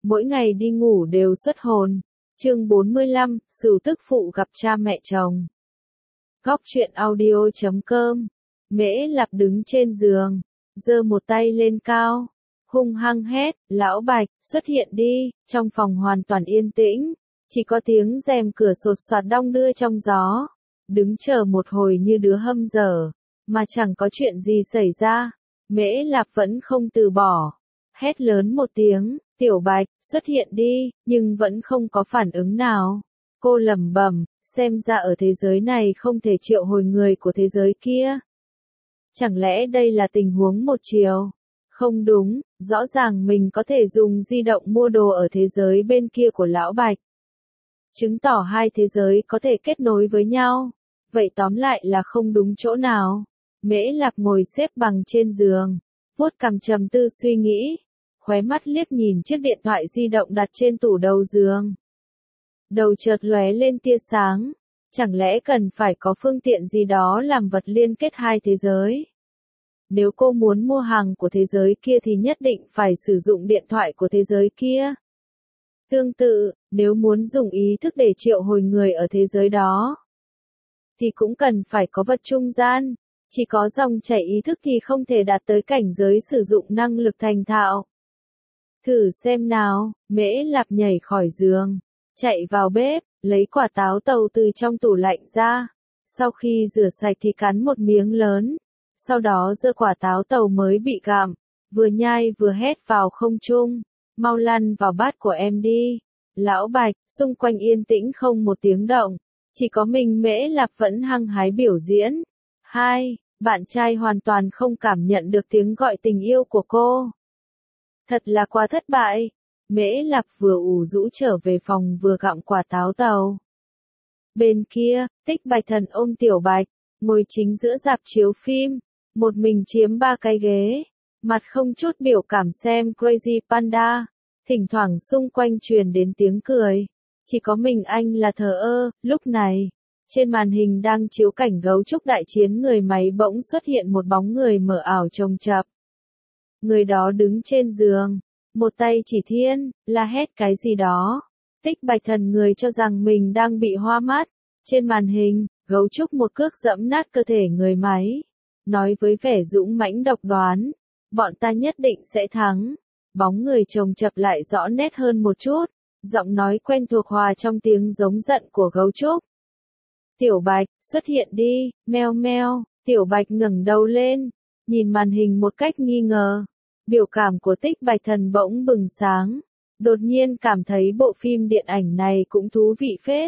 mỗi ngày đi ngủ đều xuất hồn. Chương 45, Sửu tức phụ gặp cha mẹ chồng. Góc truyện audio.com. Mễ Lạp đứng trên giường, giơ một tay lên cao, hung hăng hét, "Lão Bạch, xuất hiện đi!" Trong phòng hoàn toàn yên tĩnh, chỉ có tiếng rèm cửa sột soạt đong đưa trong gió. Đứng chờ một hồi như đứa hâm dở, mà chẳng có chuyện gì xảy ra. Mễ Lạp vẫn không từ bỏ, hét lớn một tiếng, "Tiểu Bạch, xuất hiện đi!" Nhưng vẫn không có phản ứng nào. Cô lẩm bẩm, xem ra ở thế giới này không thể triệu hồi người của thế giới kia. Chẳng lẽ đây là tình huống một chiều? Không đúng, rõ ràng mình có thể dùng di động mua đồ ở thế giới bên kia của Lão Bạch. Chứng tỏ hai thế giới có thể kết nối với nhau. Vậy tóm lại là không đúng chỗ nào. Mễ Lạp ngồi xếp bằng trên giường, vuốt cằm trầm tư suy nghĩ, khóe mắt liếc nhìn chiếc điện thoại di động đặt trên tủ đầu giường. Đầu chợt lóe lên tia sáng, chẳng lẽ cần phải có phương tiện gì đó làm vật liên kết hai thế giới? Nếu cô muốn mua hàng của thế giới kia thì nhất định phải sử dụng điện thoại của thế giới kia. Tương tự, nếu muốn dùng ý thức để triệu hồi người ở thế giới đó, thì cũng cần phải có vật trung gian. Chỉ có dòng chảy ý thức thì không thể đạt tới cảnh giới sử dụng năng lực thành thạo. Thử xem nào, Mễ Lạp nhảy khỏi giường, chạy vào bếp, lấy quả táo tàu từ trong tủ lạnh ra. Sau khi rửa sạch thì cắn một miếng lớn. Sau đó giơ quả táo tàu mới bị gặm, vừa nhai vừa hét vào không trung, "Mau lăn vào bát của em đi." Lão Bạch, xung quanh yên tĩnh không một tiếng động, chỉ có mình Mễ Lạp vẫn hăng hái biểu diễn. Bạn trai hoàn toàn không cảm nhận được tiếng gọi tình yêu của cô. Thật là quá thất bại. Mễ Lạp vừa ủ rũ trở về phòng vừa gặm quả táo tàu. Bên kia, Tích Bạch Thần ôm Tiểu Bạch, ngồi chính giữa rạp chiếu phim, một mình chiếm 3 cái ghế, mặt không chút biểu cảm xem Crazy Panda. Thỉnh thoảng xung quanh truyền đến tiếng cười, chỉ có mình anh là thờ ơ. Lúc này, trên màn hình đang chiếu cảnh gấu trúc đại chiến người máy bỗng xuất hiện một bóng người mờ ảo chồng chập. Người đó đứng trên giường, một tay chỉ thiên, la hét cái gì đó. Tích Bạch Thần người cho rằng mình đang bị hoa mắt. Trên màn hình, gấu trúc một cước giẫm nát cơ thể người máy, nói với vẻ dũng mãnh độc đoán, "Bọn ta nhất định sẽ thắng." Bóng người chồng chập lại rõ nét hơn một chút, giọng nói quen thuộc hòa trong tiếng giống giận của gấu trúc. "Tiểu Bạch, xuất hiện đi." Meo meo. Tiểu Bạch ngẩng đầu lên, nhìn màn hình một cách nghi ngờ. Biểu cảm của Tích Bạch Thần bỗng bừng sáng, đột nhiên cảm thấy bộ phim điện ảnh này cũng thú vị phết.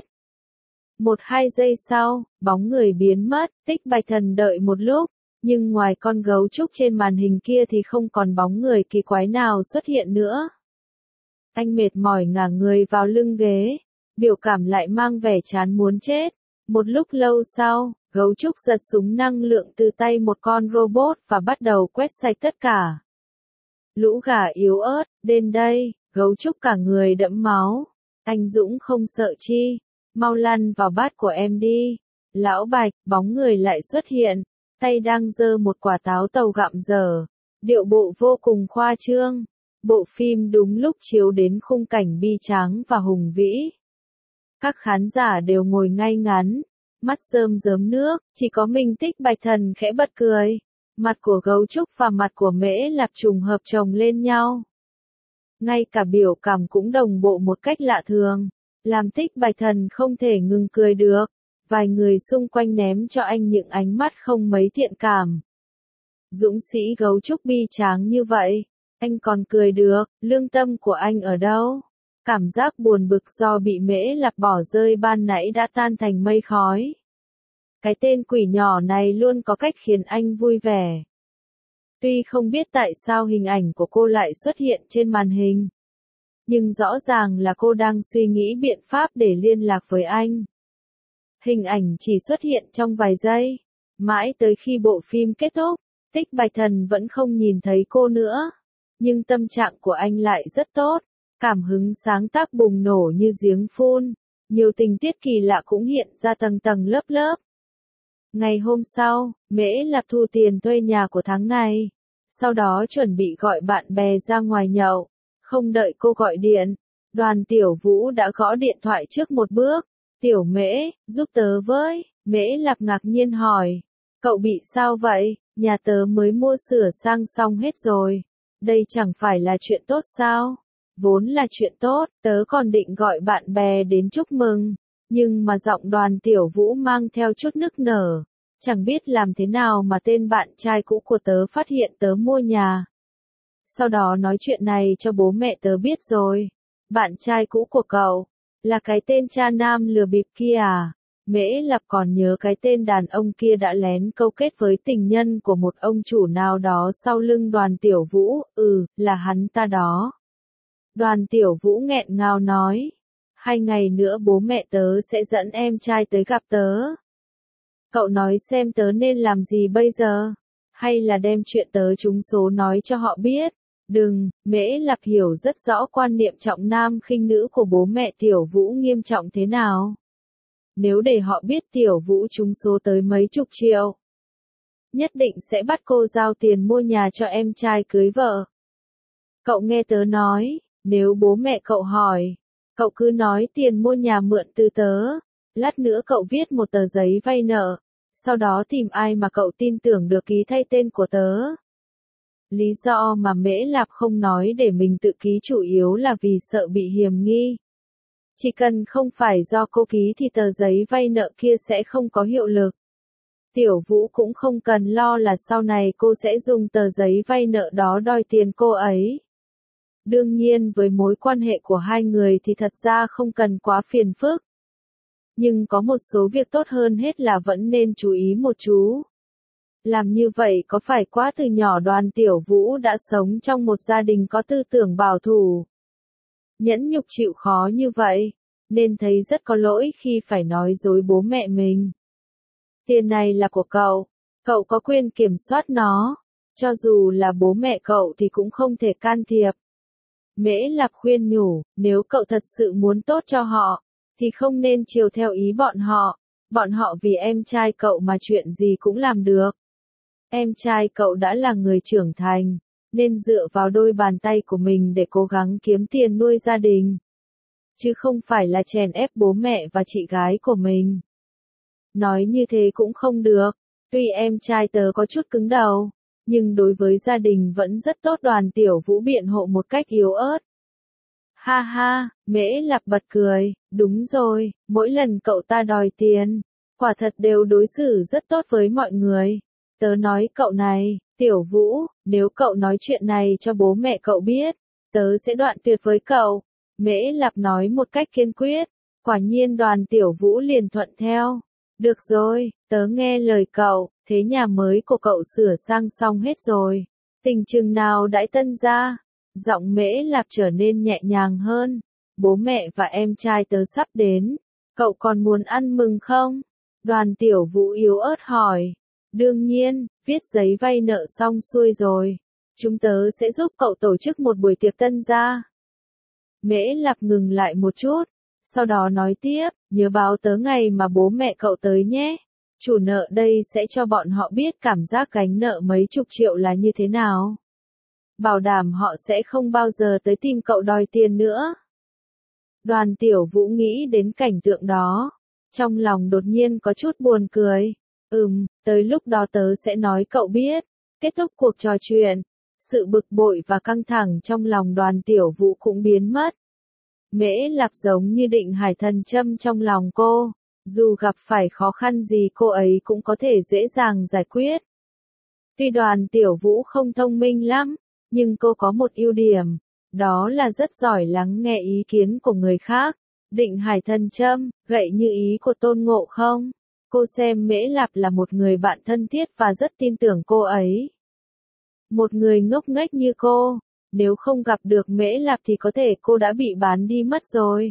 1-2 giây sau, bóng người biến mất. Tích Bạch Thần đợi một lúc, nhưng ngoài con gấu trúc trên màn hình kia thì không còn bóng người kỳ quái nào xuất hiện nữa. Anh mệt mỏi ngả người vào lưng ghế, biểu cảm lại mang vẻ chán muốn chết. Một lúc lâu sau, gấu trúc giật súng năng lượng từ tay một con robot và bắt đầu quét sạch tất cả. "Lũ gà yếu ớt, đến đây." Gấu trúc cả người đẫm máu. "Anh dũng không sợ chi, mau lăn vào bát của em đi." Lão Bạch, bóng người lại xuất hiện, tay đang giơ một quả táo tàu gặm dở, điệu bộ vô cùng khoa trương. Bộ phim đúng lúc chiếu đến khung cảnh bi tráng và hùng vĩ. Các khán giả đều ngồi ngay ngắn, mắt rơm rớm nước, chỉ có mình Tích Bạch Thần khẽ bật cười. Mặt của gấu trúc và mặt của Mễ Lạp trùng hợp chồng lên nhau. Ngay cả biểu cảm cũng đồng bộ một cách lạ thường, làm Tích Bạch Thần không thể ngừng cười được. Vài người xung quanh ném cho anh những ánh mắt không mấy thiện cảm. Dũng sĩ gấu trúc bi tráng như vậy, anh còn cười được, lương tâm của anh ở đâu? Cảm giác buồn bực do bị Mễ Lạp bỏ rơi ban nãy đã tan thành mây khói. Cái tên quỷ nhỏ này luôn có cách khiến anh vui vẻ. Tuy không biết tại sao hình ảnh của cô lại xuất hiện trên màn hình, nhưng rõ ràng là cô đang suy nghĩ biện pháp để liên lạc với anh. Hình ảnh chỉ xuất hiện trong vài giây, mãi tới khi bộ phim kết thúc, Tích Bạch Thần vẫn không nhìn thấy cô nữa. Nhưng tâm trạng của anh lại rất tốt, cảm hứng sáng tác bùng nổ như giếng phun, nhiều tình tiết kỳ lạ cũng hiện ra tầng tầng lớp lớp. Ngày hôm sau, Mễ Lạp thu tiền thuê nhà của tháng này, sau đó chuẩn bị gọi bạn bè ra ngoài nhậu. Không đợi cô gọi điện, Đoàn Tiểu Vũ đã gõ điện thoại trước một bước. Tiểu Mễ, giúp tớ với. Mễ Lạp ngạc nhiên hỏi. Cậu bị sao vậy? Nhà tớ mới mua sửa sang xong hết rồi. Đây chẳng phải là chuyện tốt sao? Vốn là chuyện tốt, tớ còn định gọi bạn bè đến chúc mừng. Nhưng mà giọng Đoàn Tiểu Vũ mang theo chút nức nở. Chẳng biết làm thế nào mà tên bạn trai cũ của tớ phát hiện tớ mua nhà. Sau đó nói chuyện này cho bố mẹ tớ biết rồi. Bạn trai cũ của cậu, là cái tên cha nam lừa bịp kia à? Mễ Lạp còn nhớ cái tên đàn ông kia đã lén câu kết với tình nhân của một ông chủ nào đó sau lưng Đoàn Tiểu Vũ, là hắn ta đó. Đoàn Tiểu Vũ nghẹn ngào nói, 2 ngày nữa bố mẹ tớ sẽ dẫn em trai tới gặp tớ. Cậu nói xem tớ nên làm gì bây giờ? Hay là đem chuyện tớ trúng số nói cho họ biết? Đừng, Mễ Lạp hiểu rất rõ quan niệm trọng nam khinh nữ của bố mẹ Tiểu Vũ nghiêm trọng thế nào. Nếu để họ biết Tiểu Vũ trúng số tới mấy chục triệu, nhất định sẽ bắt cô giao tiền mua nhà cho em trai cưới vợ. Cậu nghe tớ nói, nếu bố mẹ cậu hỏi, cậu cứ nói tiền mua nhà mượn từ tớ. Lát nữa cậu viết một tờ giấy vay nợ, sau đó tìm ai mà cậu tin tưởng được ký thay tên của tớ. Lý do mà Mễ Lạp không nói để mình tự ký chủ yếu là vì sợ bị hiềm nghi. Chỉ cần không phải do cô ký thì tờ giấy vay nợ kia sẽ không có hiệu lực. Tiểu Vũ cũng không cần lo là sau này cô sẽ dùng tờ giấy vay nợ đó đòi tiền cô ấy. Đương nhiên với mối quan hệ của hai người thì thật ra không cần quá phiền phức. Nhưng có một số việc tốt hơn hết là vẫn nên chú ý một chú. Làm như vậy có phải quá từ nhỏ Đoàn Tiểu Vũ đã sống trong một gia đình có tư tưởng bảo thủ. Nhẫn nhục chịu khó như vậy, nên thấy rất có lỗi khi phải nói dối bố mẹ mình. Tiền này là của cậu có quyền kiểm soát nó, cho dù là bố mẹ cậu thì cũng không thể can thiệp. Mễ Lạp khuyên nhủ, nếu cậu thật sự muốn tốt cho họ, thì không nên chiều theo ý bọn họ vì em trai cậu mà chuyện gì cũng làm được. Em trai cậu đã là người trưởng thành, nên dựa vào đôi bàn tay của mình để cố gắng kiếm tiền nuôi gia đình. Chứ không phải là chèn ép bố mẹ và chị gái của mình. Nói như thế cũng không được, tuy em trai tớ có chút cứng đầu, nhưng đối với gia đình vẫn rất tốt. Đoàn Tiểu Vũ biện hộ một cách yếu ớt. Ha ha, Mễ Lạp bật cười, đúng rồi, mỗi lần cậu ta đòi tiền, quả thật đều đối xử rất tốt với mọi người. Tớ nói cậu này, Tiểu Vũ, nếu cậu nói chuyện này cho bố mẹ cậu biết, tớ sẽ đoạn tuyệt với cậu. Mễ Lạp nói một cách kiên quyết, quả nhiên Đoàn Tiểu Vũ liền thuận theo. Được rồi, tớ nghe lời cậu, thế nhà mới của cậu sửa sang xong hết rồi. Tình chừng nào đãi tân ra? Giọng Mễ Lạp trở nên nhẹ nhàng hơn. Bố mẹ và em trai tớ sắp đến. Cậu còn muốn ăn mừng không? Đoàn Tiểu Vũ yếu ớt hỏi. Đương nhiên, viết giấy vay nợ xong xuôi rồi. Chúng tớ sẽ giúp cậu tổ chức một buổi tiệc tân gia. Mễ Lạp ngừng lại một chút. Sau đó nói tiếp, nhớ báo tớ ngày mà bố mẹ cậu tới nhé. Chủ nợ đây sẽ cho bọn họ biết cảm giác gánh nợ mấy chục triệu là như thế nào. Bảo đảm họ sẽ không bao giờ tới tìm cậu đòi tiền nữa. Đoàn Tiểu Vũ nghĩ đến cảnh tượng đó. Trong lòng đột nhiên có chút buồn cười. Tới lúc đó tớ sẽ nói cậu biết. Kết thúc cuộc trò chuyện. Sự bực bội và căng thẳng trong lòng Đoàn Tiểu Vũ cũng biến mất. Mễ Lạp giống như định hải thần châm trong lòng cô. Dù gặp phải khó khăn gì cô ấy cũng có thể dễ dàng giải quyết. Tuy Đoàn Tiểu Vũ không thông minh lắm, nhưng cô có một ưu điểm, đó là rất giỏi lắng nghe ý kiến của người khác. Định hải thần châm, gậy như ý của Tôn Ngộ Không. Cô xem Mễ Lạp là một người bạn thân thiết và rất tin tưởng cô ấy. Một người ngốc nghếch như cô, nếu không gặp được Mễ Lạp thì có thể cô đã bị bán đi mất rồi.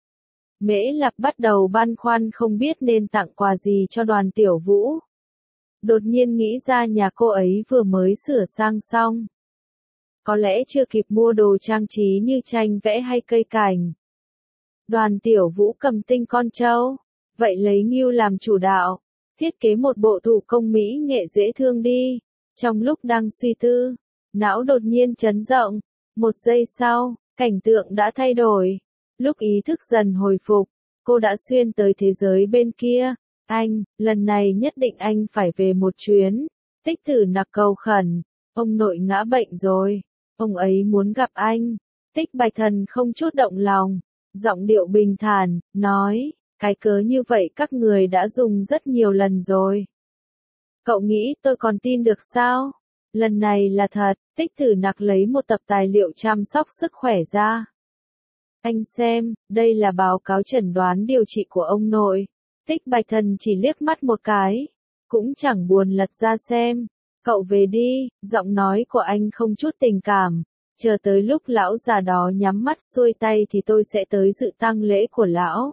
Mễ Lạp bắt đầu băn khoăn không biết nên tặng quà gì cho Đoàn Tiểu Vũ. Đột nhiên nghĩ ra nhà cô ấy vừa mới sửa sang xong. Có lẽ chưa kịp mua đồ trang trí như tranh vẽ hay cây cảnh. Đoàn Tiểu Vũ cầm tinh con trâu. Vậy lấy ngưu làm chủ đạo. Thiết kế một bộ thủ công mỹ nghệ dễ thương đi. Trong lúc đang suy tư, não đột nhiên chấn động. Một giây sau, Cảnh tượng đã thay đổi. Lúc ý thức dần hồi phục, cô đã xuyên tới thế giới bên kia. Anh, lần này nhất định anh phải về một chuyến. Tích Tử Nặc cầu khẩn. Ông nội ngã bệnh rồi. Ông ấy muốn gặp anh. Tích Bạch Thần không chút động lòng. Giọng điệu bình thản, nói, cái cớ như vậy các người đã dùng rất nhiều lần rồi. Cậu nghĩ tôi còn tin được sao? Lần này là thật. Tích Tử Nặc lấy một tập tài liệu chăm sóc sức khỏe ra. Anh xem, đây là báo cáo chẩn đoán điều trị của ông nội. Tích Bạch Thần chỉ liếc mắt một cái, cũng chẳng buồn lật ra xem. Cậu về đi, giọng nói của anh không chút tình cảm. Chờ tới lúc lão già đó nhắm mắt xuôi tay thì tôi sẽ tới dự tang lễ của lão.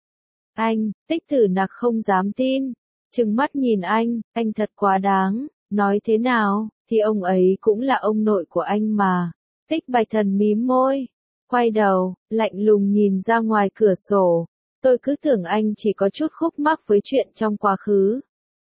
Anh, Tích Tử Nặc không dám tin. Trừng mắt nhìn anh thật quá đáng. Nói thế nào, thì ông ấy cũng là ông nội của anh mà. Tích Bạch Thần mím môi, quay đầu, lạnh lùng nhìn ra ngoài cửa sổ. Tôi cứ tưởng anh chỉ có chút khúc mắc với chuyện trong quá khứ.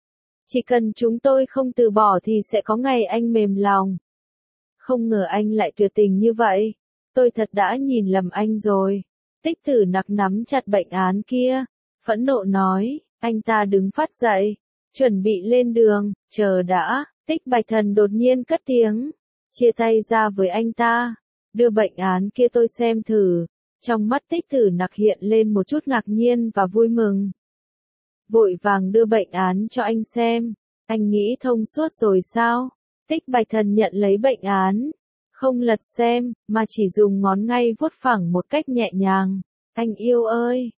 Chỉ cần chúng tôi không từ bỏ thì sẽ có ngày anh mềm lòng. Không ngờ anh lại tuyệt tình như vậy. Tôi thật đã nhìn lầm anh rồi. Tích Tử Nặc nắm chặt bệnh án kia, phẫn nộ nói, anh ta đứng phát dậy, chuẩn bị lên đường, chờ đã. Tích Bạch Thần đột nhiên cất tiếng, chia tay ra với anh ta, đưa bệnh án kia tôi xem thử. Trong mắt Tích Tử Nặc hiện lên một chút ngạc nhiên và vui mừng. Vội vàng đưa bệnh án cho anh xem. Anh nghĩ thông suốt rồi sao? Tích Bạch Thần nhận lấy bệnh án, không lật xem, mà chỉ dùng ngón ngay vuốt phẳng một cách nhẹ nhàng. Anh yêu ơi,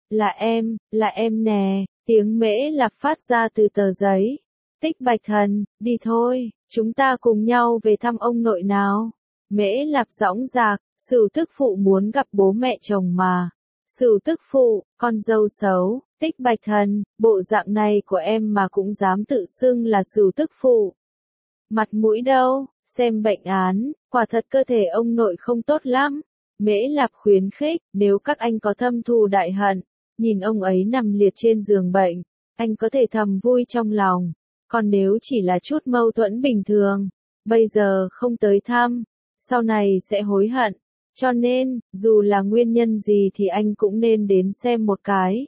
là em nè. Tiếng Mễ Lạp phát ra từ tờ giấy. Tích Bạch Thần, đi thôi, chúng ta cùng nhau về thăm ông nội nào. Mễ Lạp dõng dạc, Sửu tức phụ muốn gặp bố mẹ chồng mà. Sửu tức phụ, con dâu xấu. Tích Bạch Thần, bộ dạng này của em mà cũng dám tự xưng là Sửu tức phụ. Mặt mũi đâu, xem bệnh án, quả thật cơ thể ông nội không tốt lắm. Mễ Lạp khuyến khích, nếu các anh có thâm thù đại hận, nhìn ông ấy nằm liệt trên giường bệnh, anh có thể thầm vui trong lòng. Còn nếu chỉ là chút mâu thuẫn bình thường, bây giờ không tới thăm, sau này sẽ hối hận. Cho nên, dù là nguyên nhân gì thì anh cũng nên đến xem một cái.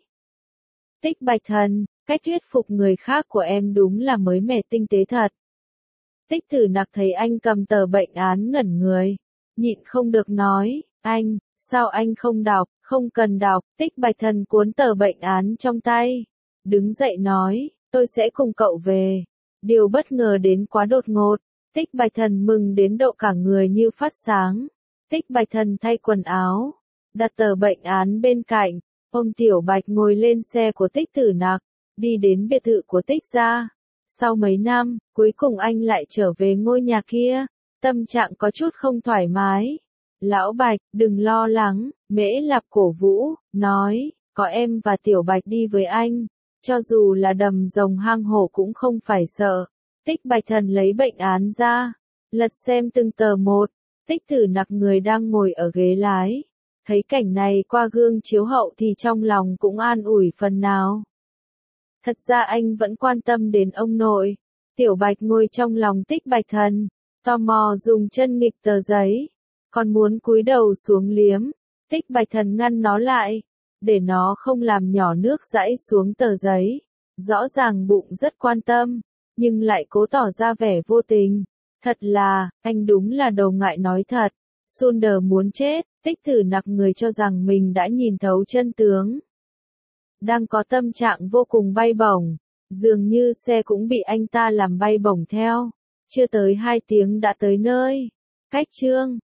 Tích Bạch Thần, cách thuyết phục người khác của em đúng là mới mẻ tinh tế thật. Tích Tử Nặc thấy anh cầm tờ bệnh án ngẩn người, nhịn không được nói, anh, sao anh không đọc, không cần đọc. Tích Bạch Thần cuốn tờ bệnh án trong tay, đứng dậy nói, tôi sẽ cùng cậu về. Điều bất ngờ đến quá đột ngột, Tích Bạch Thần mừng đến độ cả người như phát sáng. Tích Bạch Thần thay quần áo, đặt tờ bệnh án bên cạnh, ôm Tiểu Bạch ngồi lên xe của Tích Tử Nặc, đi đến biệt thự của Tích gia. Sau mấy năm, cuối cùng anh lại trở về ngôi nhà kia, tâm trạng có chút không thoải mái. Lão Bạch, đừng lo lắng, Mễ Lạp cổ vũ, nói, có em và Tiểu Bạch đi với anh, cho dù là đầm rồng hang hổ cũng không phải sợ. Tích Bạch Thần lấy bệnh án ra, lật xem từng tờ một. Tích Tử Nặc người đang ngồi ở ghế lái, thấy cảnh này qua gương chiếu hậu thì trong lòng cũng an ủi phần nào. Thật ra anh vẫn quan tâm đến ông nội. Tiểu Bạch ngồi trong lòng Tích Bạch Thần, tò mò dùng chân nghịch tờ giấy, còn muốn cúi đầu xuống liếm. Tích Bạch Thần ngăn nó lại, để nó không làm nhỏ nước dãi xuống tờ giấy. Rõ ràng bụng rất quan tâm, nhưng lại cố tỏ ra vẻ vô tình. Thật là, anh đúng là đồ ngại nói thật. Sunder muốn chết. Tích Tử Nặc người cho rằng mình đã nhìn thấu chân tướng. Đang có tâm trạng vô cùng bay bổng, dường như xe cũng bị anh ta làm bay bổng theo. Chưa tới 2 tiếng đã tới nơi. Cách chương